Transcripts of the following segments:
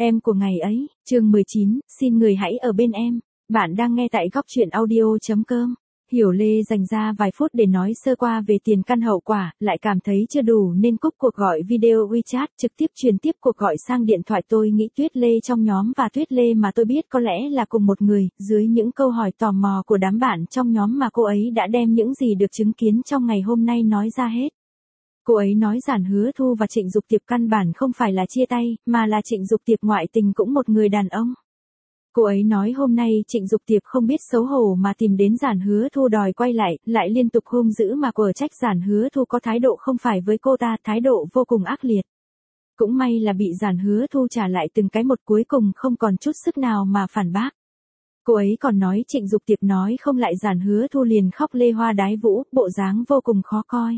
Em của ngày ấy, chương 19, xin người hãy ở bên em. Bạn đang nghe tại góc truyện audio.com. Hiểu Lê dành ra vài phút để nói sơ qua về tiền căn hậu quả, lại cảm thấy chưa đủ nên cúp cuộc gọi video WeChat trực tiếp truyền tiếp cuộc gọi sang điện thoại. Tôi nghĩ Tuyết Lê trong nhóm và Tuyết Lê mà tôi biết có lẽ là cùng một người. Dưới những câu hỏi tò mò của đám bạn trong nhóm mà cô ấy đã đem những gì được chứng kiến trong ngày hôm nay nói ra hết. Cô ấy nói Giản Hứa Thu và Trịnh Dục Tiệp căn bản không phải là chia tay, mà là Trịnh Dục Tiệp ngoại tình cũng một người đàn ông. Cô ấy nói hôm nay Trịnh Dục Tiệp không biết xấu hổ mà tìm đến Giản Hứa Thu đòi quay lại liên tục hung dữ mà quở trách Giản Hứa Thu có thái độ không phải với cô ta, thái độ vô cùng ác liệt. Cũng may là bị Giản Hứa Thu trả lại từng cái một, cuối cùng không còn chút sức nào mà phản bác. Cô ấy còn nói Trịnh Dục Tiệp nói không lại Giản Hứa Thu liền khóc lê hoa đái vũ, bộ dáng vô cùng khó coi.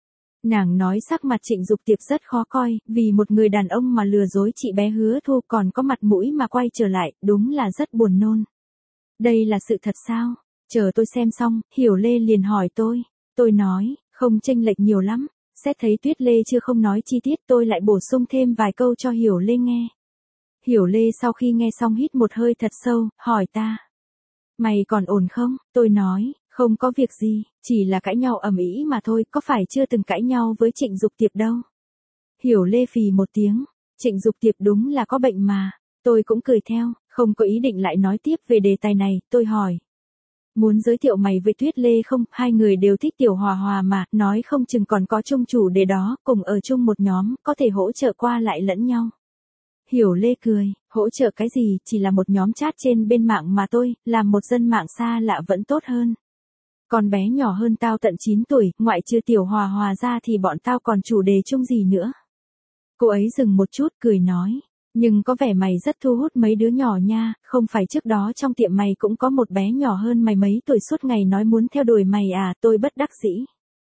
Nàng nói sắc mặt Trịnh Dục Tiệp rất khó coi, vì một người đàn ông mà lừa dối chị bé Hứa Thu còn có mặt mũi mà quay trở lại, đúng là rất buồn nôn. Đây là sự thật sao? Chờ tôi xem xong, Hiểu Lê liền hỏi tôi. Tôi nói, không chênh lệch nhiều lắm. Xét thấy Tuyết Lê chưa không nói chi tiết, tôi lại bổ sung thêm vài câu cho Hiểu Lê nghe. Hiểu Lê sau khi nghe xong hít một hơi thật sâu, hỏi ta. Mày còn ổn không? Tôi nói, không có việc gì, chỉ là cãi nhau ầm ĩ mà thôi, có phải chưa từng cãi nhau với Trịnh Dục Tiệp đâu. Hiểu Lê phì một tiếng, Trịnh Dục Tiệp đúng là có bệnh mà. Tôi cũng cười theo, không có ý định lại nói tiếp về đề tài này. Tôi hỏi, muốn giới thiệu mày với Tuyết Lê không? Hai người đều thích Tiểu Hòa Hòa mà, nói không chừng còn có chung chủ đề đó, cùng ở chung một nhóm, có thể hỗ trợ qua lại lẫn nhau. Hiểu Lê cười, hỗ trợ cái gì, chỉ là một nhóm chat trên bên mạng mà tôi, làm một dân mạng xa lạ vẫn tốt hơn. Con bé nhỏ hơn tao tận 9 tuổi, ngoại trừ Tiểu Hòa Hòa ra thì bọn tao còn chủ đề chung gì nữa. Cô ấy dừng một chút cười nói, nhưng có vẻ mày rất thu hút mấy đứa nhỏ nha, không phải trước đó trong tiệm mày cũng có một bé nhỏ hơn mày mấy tuổi suốt ngày nói muốn theo đuổi mày à? Tôi bất đắc dĩ.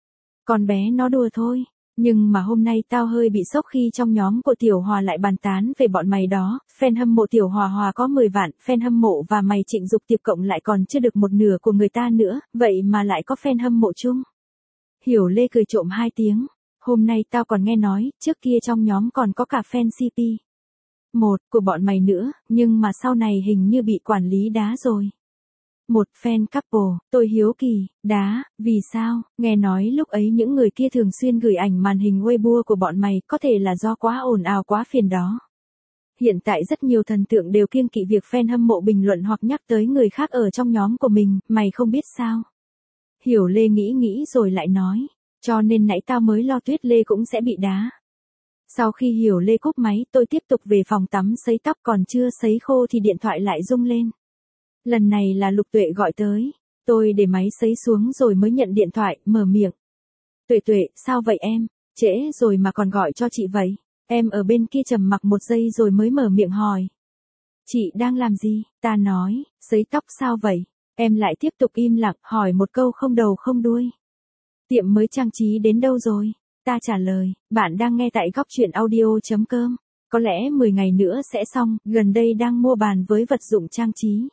Con bé nó đùa thôi. Nhưng mà hôm nay tao hơi bị sốc khi trong nhóm của Tiểu Hòa lại bàn tán về bọn mày đó, fan hâm mộ Tiểu Hòa Hòa có 10 vạn, fan hâm mộ và mày Trịnh Dục Tiệp cộng lại còn chưa được một nửa của người ta nữa, vậy mà lại có fan hâm mộ chung. Hiểu Lê cười trộm 2 tiếng, hôm nay tao còn nghe nói, trước kia trong nhóm còn có cả fan CP. Một của bọn mày nữa, nhưng mà sau này hình như bị quản lý đá rồi. Một fan couple, tôi hiếu kỳ, đá, vì sao? Nghe nói lúc ấy những người kia thường xuyên gửi ảnh màn hình Weibo của bọn mày, có thể là do quá ồn ào quá phiền đó. Hiện tại rất nhiều thần tượng đều kiêng kỵ việc fan hâm mộ bình luận hoặc nhắc tới người khác ở trong nhóm của mình, mày không biết sao? Hiểu Lê nghĩ rồi lại nói, cho nên nãy tao mới lo Tuyết Lê cũng sẽ bị đá. Sau khi Hiểu Lê cúp máy, tôi tiếp tục về phòng tắm sấy tóc, còn chưa sấy khô thì điện thoại lại rung lên. Lần này là Lục Tuệ gọi tới. Tôi để máy sấy xuống rồi mới nhận điện thoại, mở miệng. Tuệ, sao vậy em? Trễ rồi mà còn gọi cho chị vậy? Em ở bên kia trầm mặc một giây rồi mới mở miệng hỏi. Chị đang làm gì? Ta nói, sấy tóc sao vậy? Em lại tiếp tục im lặng, hỏi một câu không đầu không đuôi. Tiệm mới trang trí đến đâu rồi? Ta trả lời, bạn đang nghe tại góc truyện audio.com. Có lẽ 10 ngày nữa sẽ xong, gần đây đang mua bàn với vật dụng trang trí.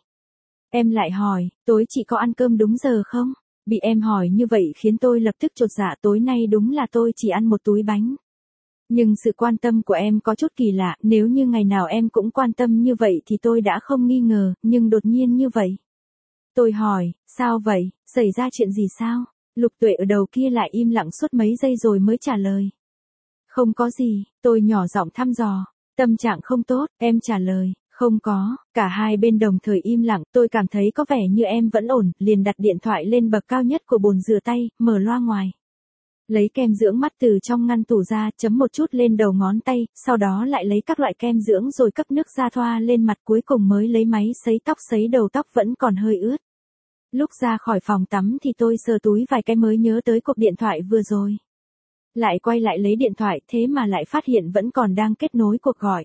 Em lại hỏi, tối chị có ăn cơm đúng giờ không? Bị em hỏi như vậy khiến tôi lập tức chột dạ, tối nay đúng là tôi chỉ ăn một túi bánh. Nhưng sự quan tâm của em có chút kỳ lạ, nếu như ngày nào em cũng quan tâm như vậy thì tôi đã không nghi ngờ, nhưng đột nhiên như vậy. Tôi hỏi, sao vậy, xảy ra chuyện gì sao? Lục Tuệ ở đầu kia lại im lặng suốt mấy giây rồi mới trả lời. Không có gì, tôi nhỏ giọng thăm dò, tâm trạng không tốt, em trả lời. Không có, cả hai bên đồng thời im lặng, tôi cảm thấy có vẻ như em vẫn ổn, liền đặt điện thoại lên bậc cao nhất của bồn rửa tay, mở loa ngoài. Lấy kem dưỡng mắt từ trong ngăn tủ ra, chấm một chút lên đầu ngón tay, sau đó lại lấy các loại kem dưỡng rồi cấp nước ra thoa lên mặt, cuối cùng mới lấy máy sấy tóc sấy đầu tóc vẫn còn hơi ướt. Lúc ra khỏi phòng tắm thì tôi sờ túi vài cái mới nhớ tới cuộc điện thoại vừa rồi. Lại quay lại lấy điện thoại, thế mà lại phát hiện vẫn còn đang kết nối cuộc gọi.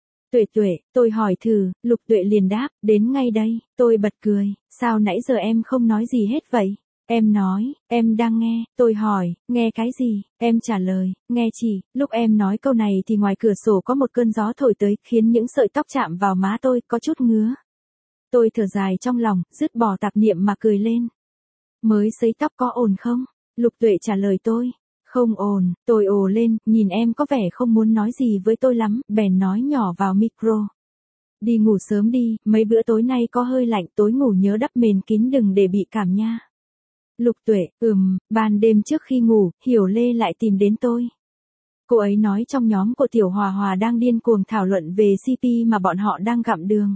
Tuệ, tôi hỏi thử, Lục Tuệ liền đáp, đến ngay đây. Tôi bật cười, sao nãy giờ em không nói gì hết vậy? Em nói, em đang nghe. Tôi hỏi, nghe cái gì? Em trả lời, nghe chị. Lúc em nói câu này thì ngoài cửa sổ có một cơn gió thổi tới, khiến những sợi tóc chạm vào má tôi, có chút ngứa. Tôi thở dài trong lòng, dứt bỏ tạp niệm mà cười lên. Mới sấy tóc có ổn không? Lục Tuệ trả lời tôi. Không ổn, tôi ồ lên, nhìn em có vẻ không muốn nói gì với tôi lắm, bèn nói nhỏ vào micro. Đi ngủ sớm đi, mấy bữa tối nay có hơi lạnh, tối ngủ nhớ đắp mền kín đừng để bị cảm nha. Lục Tuệ, ban đêm trước khi ngủ, Hiểu Lê lại tìm đến tôi. Cô ấy nói trong nhóm của Tiểu Hòa Hòa đang điên cuồng thảo luận về CP mà bọn họ đang gặm đường.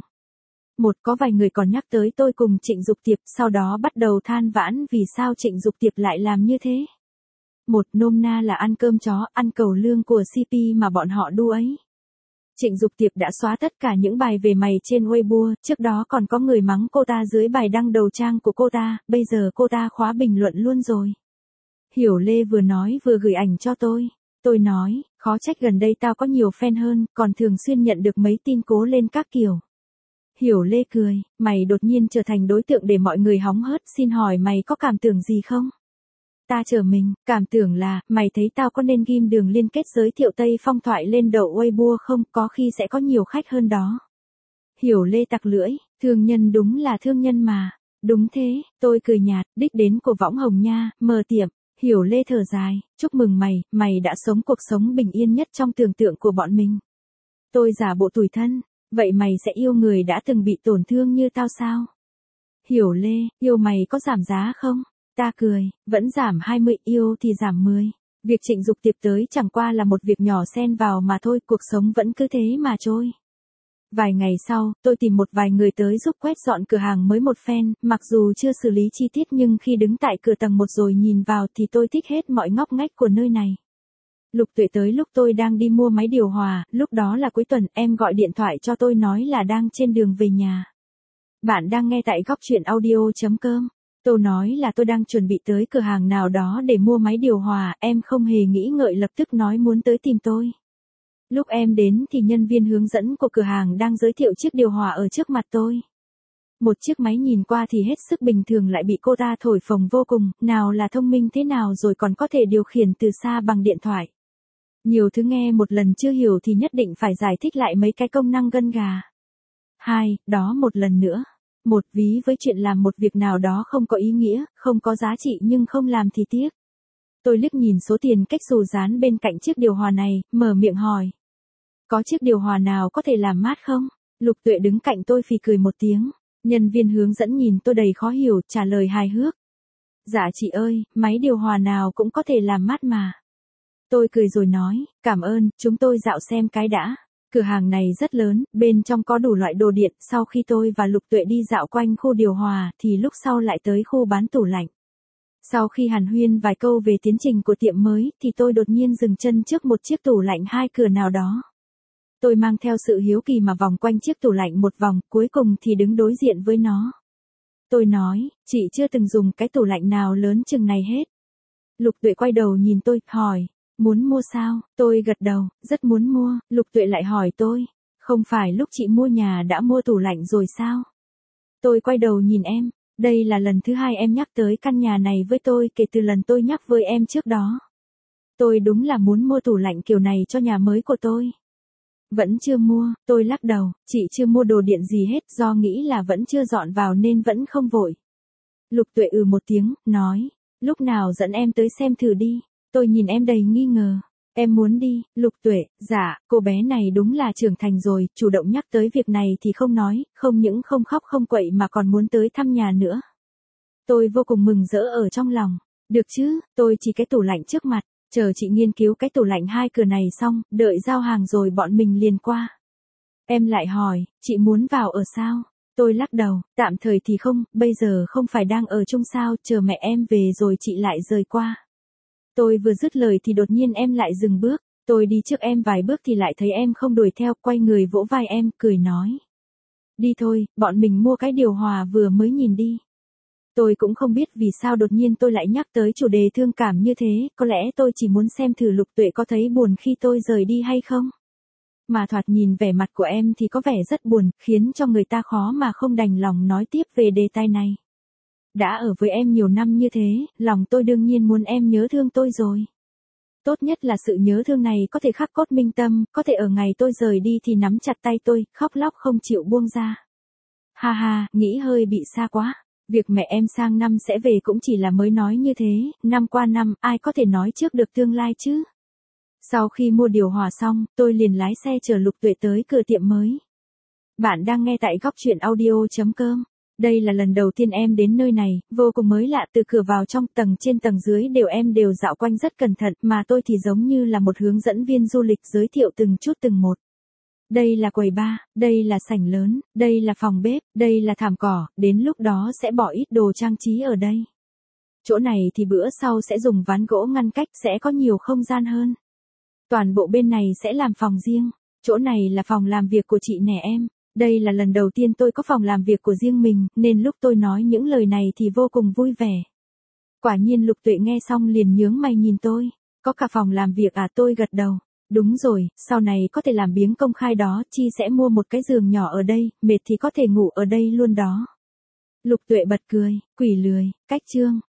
Có vài người còn nhắc tới tôi cùng Trịnh Dục Tiệp, sau đó bắt đầu than vãn vì sao Trịnh Dục Tiệp lại làm như thế. Nôm na là ăn cơm chó, ăn cầu lương của CP mà bọn họ đu ấy. Trịnh Dục Tiệp đã xóa tất cả những bài về mày trên Weibo, trước đó còn có người mắng cô ta dưới bài đăng đầu trang của cô ta, bây giờ cô ta khóa bình luận luôn rồi. Hiểu Lê vừa nói vừa gửi ảnh cho tôi. Tôi nói, khó trách gần đây tao có nhiều fan hơn, còn thường xuyên nhận được mấy tin cố lên các kiểu. Hiểu Lê cười, mày đột nhiên trở thành đối tượng để mọi người hóng hớt, xin hỏi mày có cảm tưởng gì không? Ta trở mình, cảm tưởng là, mày thấy tao có nên ghim đường liên kết giới thiệu Tây Phong Thoại lên đậu Weibo không, có khi sẽ có nhiều khách hơn đó. Hiểu Lê tặc lưỡi, thương nhân đúng là thương nhân mà. Đúng thế, tôi cười nhạt, đích đến của võng hồng nha, mở tiệm. Hiểu Lê thở dài, chúc mừng mày, mày đã sống cuộc sống bình yên nhất trong tưởng tượng của bọn mình. Tôi giả bộ tủi thân, vậy mày sẽ yêu người đã từng bị tổn thương như tao sao? Hiểu Lê, yêu mày có giảm giá không? Ta cười, vẫn giảm 20, yêu thì giảm 10. Việc Trịnh Dục Tiệp tới chẳng qua là một việc nhỏ xen vào mà thôi, cuộc sống vẫn cứ thế mà trôi. Vài ngày sau, tôi tìm một vài người tới giúp quét dọn cửa hàng mới một phen, mặc dù chưa xử lý chi tiết nhưng khi đứng tại cửa tầng 1 rồi nhìn vào thì tôi thích hết mọi ngóc ngách của nơi này. Lục Tuệ tới lúc tôi đang đi mua máy điều hòa, lúc đó là cuối tuần, em gọi điện thoại cho tôi nói là đang trên đường về nhà. Bạn đang nghe tại góc truyện audio.com. Tôi nói là tôi đang chuẩn bị tới cửa hàng nào đó để mua máy điều hòa, em không hề nghĩ ngợi lập tức nói muốn tới tìm tôi. Lúc em đến thì nhân viên hướng dẫn của cửa hàng đang giới thiệu chiếc điều hòa ở trước mặt tôi. Một chiếc máy nhìn qua thì hết sức bình thường lại bị cô ta thổi phồng vô cùng, nào là thông minh thế nào rồi còn có thể điều khiển từ xa bằng điện thoại. Nhiều thứ nghe một lần chưa hiểu thì nhất định phải giải thích lại mấy cái công năng gân gà. 2. Đó một lần nữa. Ví với chuyện làm một việc nào đó không có ý nghĩa, không có giá trị nhưng không làm thì tiếc. Tôi liếc nhìn số tiền cách xù dán bên cạnh chiếc điều hòa này, mở miệng hỏi. Có chiếc điều hòa nào có thể làm mát không? Lục Tuệ đứng cạnh tôi phì cười một tiếng. Nhân viên hướng dẫn nhìn tôi đầy khó hiểu, trả lời hài hước. Dạ chị ơi, máy điều hòa nào cũng có thể làm mát mà. Tôi cười rồi nói, cảm ơn, chúng tôi dạo xem cái đã. Cửa hàng này rất lớn, bên trong có đủ loại đồ điện, sau khi tôi và Lục Tuệ đi dạo quanh khu điều hòa thì lúc sau lại tới khu bán tủ lạnh. Sau khi hàn huyên vài câu về tiến trình của tiệm mới thì tôi đột nhiên dừng chân trước một chiếc tủ lạnh 2 cửa nào đó. Tôi mang theo sự hiếu kỳ mà vòng quanh chiếc tủ lạnh một vòng, cuối cùng thì đứng đối diện với nó. Tôi nói, chị chưa từng dùng cái tủ lạnh nào lớn chừng này hết. Lục Tuệ quay đầu nhìn tôi, hỏi, muốn mua sao? Tôi gật đầu, rất muốn mua. Lục Tuệ lại hỏi tôi, không phải lúc chị mua nhà đã mua tủ lạnh rồi sao? Tôi quay đầu nhìn em, đây là lần thứ 2 em nhắc tới căn nhà này với tôi kể từ lần tôi nhắc với em trước đó. Tôi đúng là muốn mua tủ lạnh kiểu này cho nhà mới của tôi. Vẫn chưa mua, tôi lắc đầu, chị chưa mua đồ điện gì hết do nghĩ là vẫn chưa dọn vào nên vẫn không vội. Lục Tuệ một tiếng, nói, lúc nào dẫn em tới xem thử đi. Tôi nhìn em đầy nghi ngờ. Em muốn đi, Lục Tuệ, dạ, cô bé này đúng là trưởng thành rồi, chủ động nhắc tới việc này thì không nói, không những không khóc không quậy mà còn muốn tới thăm nhà nữa. Tôi vô cùng mừng rỡ ở trong lòng. Được chứ, tôi chỉ cái tủ lạnh trước mặt, chờ chị nghiên cứu cái tủ lạnh 2 cửa này xong, đợi giao hàng rồi bọn mình liền qua. Em lại hỏi, chị muốn vào ở sao? Tôi lắc đầu, tạm thời thì không, bây giờ không phải đang ở chung sao, chờ mẹ em về rồi chị lại rời qua. Tôi vừa dứt lời thì đột nhiên em lại dừng bước, tôi đi trước em vài bước thì lại thấy em không đuổi theo, quay người vỗ vai em, cười nói. Đi thôi, bọn mình mua cái điều hòa vừa mới nhìn đi. Tôi cũng không biết vì sao đột nhiên tôi lại nhắc tới chủ đề thương cảm như thế, có lẽ tôi chỉ muốn xem thử Lục Tuệ có thấy buồn khi tôi rời đi hay không. Mà thoạt nhìn vẻ mặt của em thì có vẻ rất buồn, khiến cho người ta khó mà không đành lòng nói tiếp về đề tài này. Đã ở với em nhiều năm như thế, lòng tôi đương nhiên muốn em nhớ thương tôi rồi. Tốt nhất là sự nhớ thương này có thể khắc cốt minh tâm, có thể ở ngày tôi rời đi thì nắm chặt tay tôi, khóc lóc không chịu buông ra. Ha ha, nghĩ hơi bị xa quá. Việc mẹ em sang năm sẽ về cũng chỉ là mới nói như thế, năm qua năm, ai có thể nói trước được tương lai chứ. Sau khi mua điều hòa xong, tôi liền lái xe chở Lục Tuệ tới cửa tiệm mới. Bạn đang nghe tại góc chuyện audio.com. Đây là lần đầu tiên em đến nơi này, vô cùng mới lạ, từ cửa vào trong tầng trên tầng dưới em đều dạo quanh rất cẩn thận, mà tôi thì giống như là một hướng dẫn viên du lịch giới thiệu từng chút từng một. Đây là quầy bar, đây là sảnh lớn, đây là phòng bếp, đây là thảm cỏ, đến lúc đó sẽ bỏ ít đồ trang trí ở đây. Chỗ này thì bữa sau sẽ dùng ván gỗ ngăn cách, sẽ có nhiều không gian hơn. Toàn bộ bên này sẽ làm phòng riêng. Chỗ này là phòng làm việc của chị nè em. Đây là lần đầu tiên tôi có phòng làm việc của riêng mình, nên lúc tôi nói những lời này thì vô cùng vui vẻ. Quả nhiên Lục Tuệ nghe xong liền nhướng mày nhìn tôi. Có cả phòng làm việc à? Tôi gật đầu. Đúng rồi, sau này có thể làm biếng công khai đó, Chi sẽ mua một cái giường nhỏ ở đây, mệt thì có thể ngủ ở đây luôn đó. Lục Tuệ bật cười, quỷ lười, cách chương.